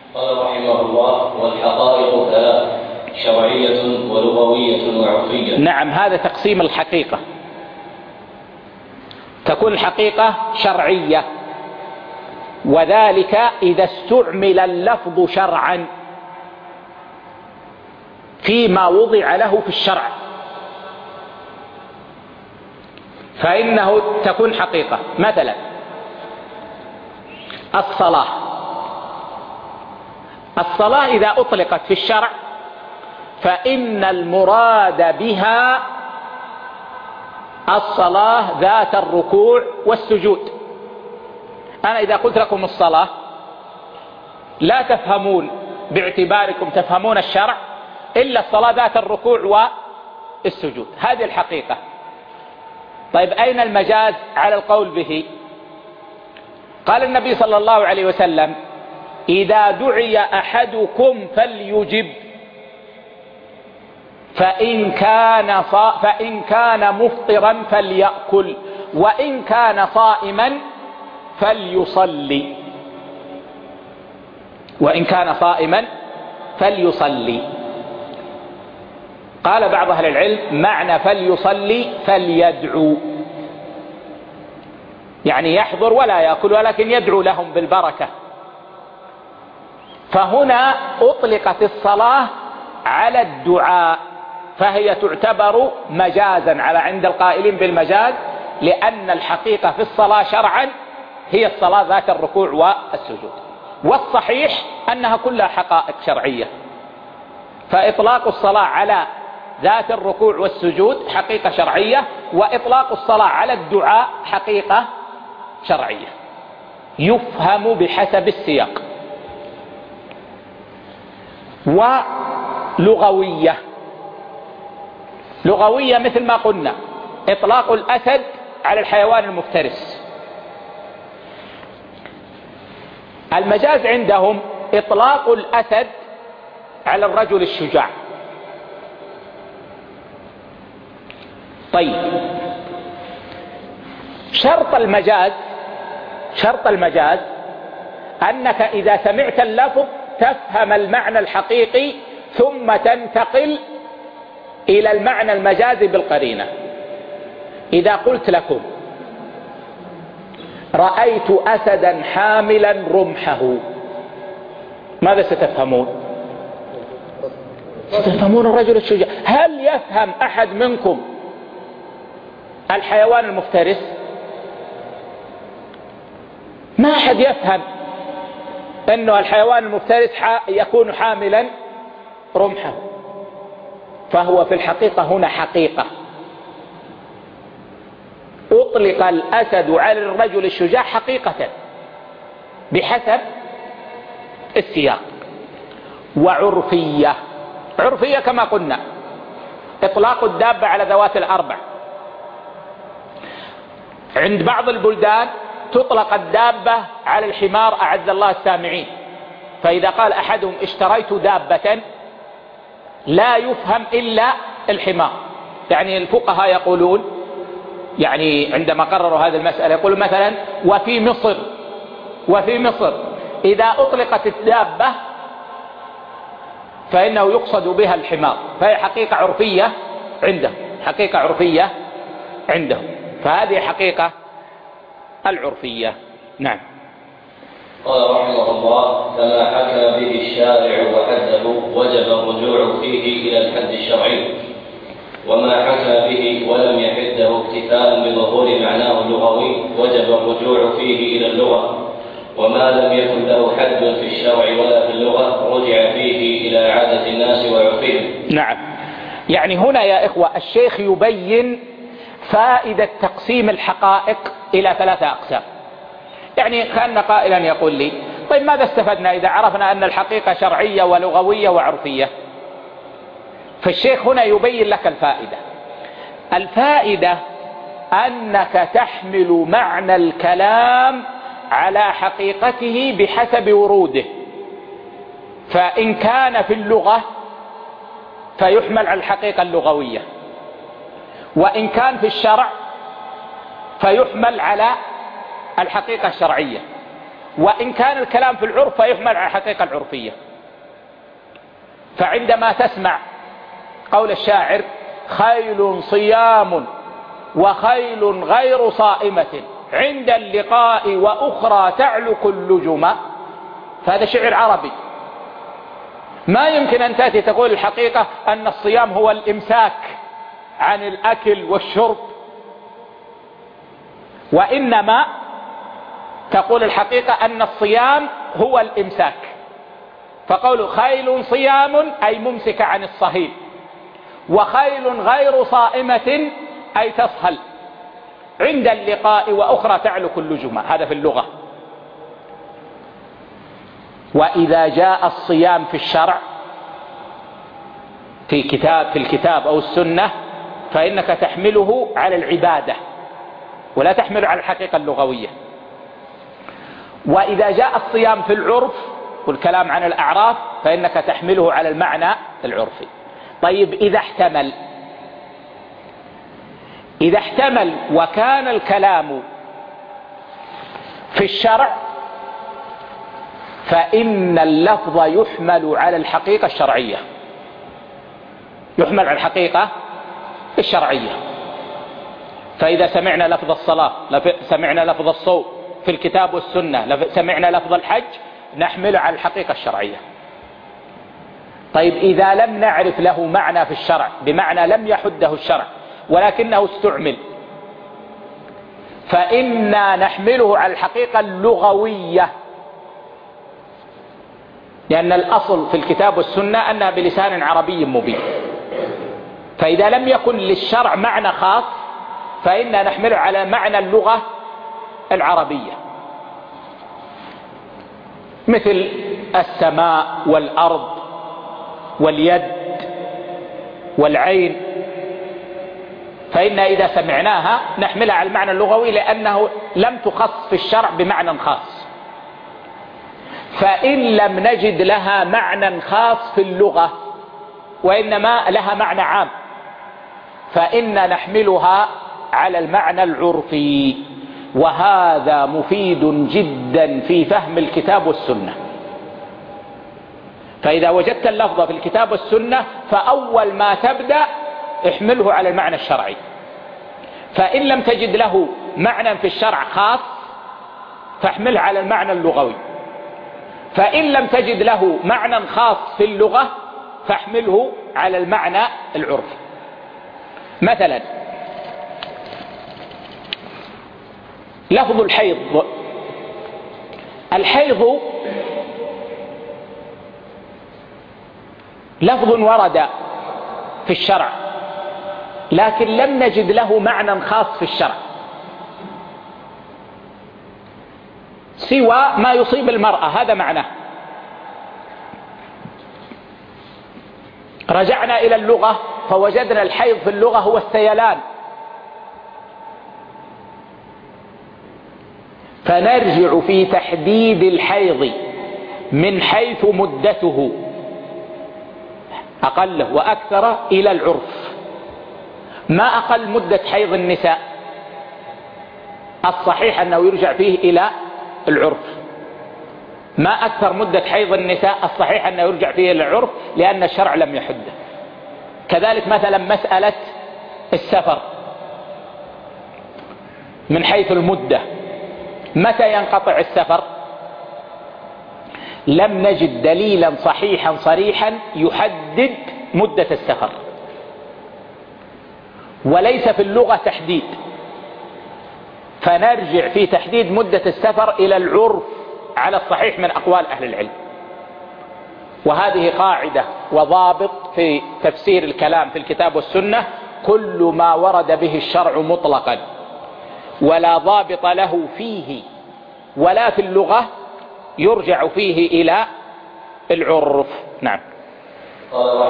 قال رحمه الله: والحقائق ثلاث: شرعية ولغوية وعرفية. نعم، هذا تقسيم الحقيقة. تكون الحقيقة شرعية، وذلك إذا استعمل اللفظ شرعا فيما وضع له في الشرع، فإنه تكون حقيقة. مثلا الصلاة إذا أطلقت في الشرع فإن المراد بها الصلاة ذات الركوع والسجود. أنا إذا قلت لكم الصلاة لا تفهمون باعتباركم تفهمون الشرع إلا الصلاة ذات الركوع والسجود، هذه الحقيقة. طيب أين المجاز على القول به؟ قال النبي صلى الله عليه وسلم: إذا دعي أحدكم فليجب، فإن كان مفطرا فليأكل، وإن كان صائما فليصلي. وإن كان صائما فليصلي. قال بعض أهل العلم: معنى فليصلي فليدعو، يعني يحضر ولا يأكل ولكن يدعو لهم بالبركة. فهنا أطلقت الصلاة على الدعاء، فهي تعتبر مجازا على عند القائلين بالمجاز، لأن الحقيقة في الصلاة شرعا هي الصلاة ذات الركوع والسجود. والصحيح أنها كلها حقائق شرعية، فإطلاق الصلاة على ذات الركوع والسجود حقيقة شرعية، وإطلاق الصلاة على الدعاء حقيقة شرعية يفهم بحسب السياق. ولغوية مثل ما قلنا إطلاق الأسد على الحيوان المفترس. المجاز عندهم إطلاق الأسد على الرجل الشجاع. طيب، شرط المجاز أنك إذا سمعت اللفظ تفهم المعنى الحقيقي ثم تنتقل إلى المعنى المجازي بالقرينة. إذا قلت لكم: رأيت أسدا حاملا رمحه، ماذا ستفهمون؟ ستفهمون الرجل الشجاع. هل يفهم أحد منكم الحيوان المفترس؟ ما أحد يفهم أنه الحيوان المفترس يكون حاملا رمحه. فهو في الحقيقة هنا حقيقة أطلق الأسد على الرجل الشجاع حقيقة بحسب السياق. وعرفية كما قلنا إطلاق الدابة على ذوات الأربع. عند بعض البلدان تطلق الدابة على الحمار، أعز الله السامعين. فإذا قال أحدهم: اشتريت دابة، لا يفهم إلا الحمار. يعني الفقهاء يقولون، يعني عندما قرروا هذه المسألة يقولوا مثلا: وفي مصر إذا أطلقت الدابة فإنه يقصد بها الحمار، فهي حقيقة عرفية عندهم. فهذه حقيقة العرفية. نعم. قال رحمه الله: كما حكى به الشارع وحده وجب الرجوع فيه إلى الحد الشرعي، وما حكى به ولم يحده اكتفاء بظهور معناه اللغوي وجب الرجوع فيه إلى اللغة، وما لم يكن له حد في الشرع ولا في اللغة رجع فيه إلى عادة الناس وعرفهم. نعم، يعني هنا يا إخوة الشيخ يبين فائدة تقسيم الحقائق إلى 3 أقسام. يعني كان قائلا يقول لي: طيب ماذا استفدنا إذا عرفنا أن الحقيقة شرعية ولغوية وعرفية؟ فالشيخ هنا يبين لك الفائدة أنك تحمل معنى الكلام على حقيقته بحسب وروده. فإن كان في اللغة فيحمل على الحقيقة اللغوية، وإن كان في الشرع فيحمل على الحقيقة الشرعية، وإن كان الكلام في العرف فيحمل على الحقيقة العرفية. فعندما تسمع قول الشاعر خيل صيام وخيل غير صائمة عند اللقاء وأخرى تعلق اللجم، فهذا شعر عربي. ما يمكن أن تأتي تقول الحقيقة أن الصيام هو الإمساك عن الأكل والشرب، وإنما تقول الحقيقة أن الصيام هو الإمساك. فقول خيل صيام أي ممسك عن الصهيل، وخيل غير صائمة أي تصهل عند اللقاء وأخرى تعلق اللجم، هذا في اللغة. وإذا جاء الصيام في الشرع في الكتاب أو السنة فإنك تحمله على العبادة ولا تحمله على الحقيقة اللغوية. وإذا جاء الصيام في العرف والكلام عن الأعراف فإنك تحمله على المعنى العرفي. طيب إذا احتمل وكان الكلام في الشرع فإن اللفظ يحمل على الحقيقة الشرعية، يحمل على الحقيقة الشرعية. فإذا سمعنا لفظ الصلاة، سمعنا لفظ الصوم في الكتاب والسنة، سمعنا لفظ الحج، نحمله على الحقيقة الشرعية. طيب إذا لم نعرف له معنى في الشرع، بمعنى لم يحده الشرع ولكنه استعمل، فإنا نحمله على الحقيقة اللغوية، لأن الأصل في الكتاب والسنة أنها بلسان عربي مبين. فإذا لم يكن للشرع معنى خاص فإنا نحمله على معنى اللغة العربية، مثل السماء والأرض واليد والعين، فإن إذا سمعناها نحملها على المعنى اللغوي لأنه لم تخص في الشرع بمعنى خاص. فإن لم نجد لها معنى خاص في اللغة وإنما لها معنى عام فإن نحملها على المعنى العرفي، وهذا مفيد جدا في فهم الكتاب والسنة. فإذا وجدت اللفظ في الكتاب والسنة فأول ما تبدأ احمله على المعنى الشرعي. فإن لم تجد له معنى في الشرع خاص فاحمله على المعنى اللغوي. فإن لم تجد له معنى خاص في اللغة فاحمله على المعنى العرفي. مثلا لفظ الحيض، الحيض لفظ ورد في الشرع لكن لم نجد له معنى خاص في الشرع سوى ما يصيب المرأة، هذا معناه. رجعنا إلى اللغة فوجدنا الحيض في اللغة هو السيلان، فنرجع في تحديد الحيض من حيث مدته أقله وأكثر إلى العرف. ما أقل مدة حيض النساء؟ الصحيح أنه يرجع فيه إلى العرف. ما أكثر مدة حيض النساء؟ الصحيح أنه يرجع فيه إلى العرف لأن الشرع لم يحده. كذلك مثلا مسألة السفر من حيث المدة، متى ينقطع السفر؟ لم نجد دليلا صحيحا صريحا يحدد مدة السفر، وليس في اللغة تحديد، فنرجع في تحديد مدة السفر إلى العرف على الصحيح من أقوال أهل العلم. وهذه قاعدة وضابط في تفسير الكلام في الكتاب والسنة: كل ما ورد به الشرع مطلقا ولا ضابط له فيه ولا في اللغة يرجع فيه إلى العرف. نعم.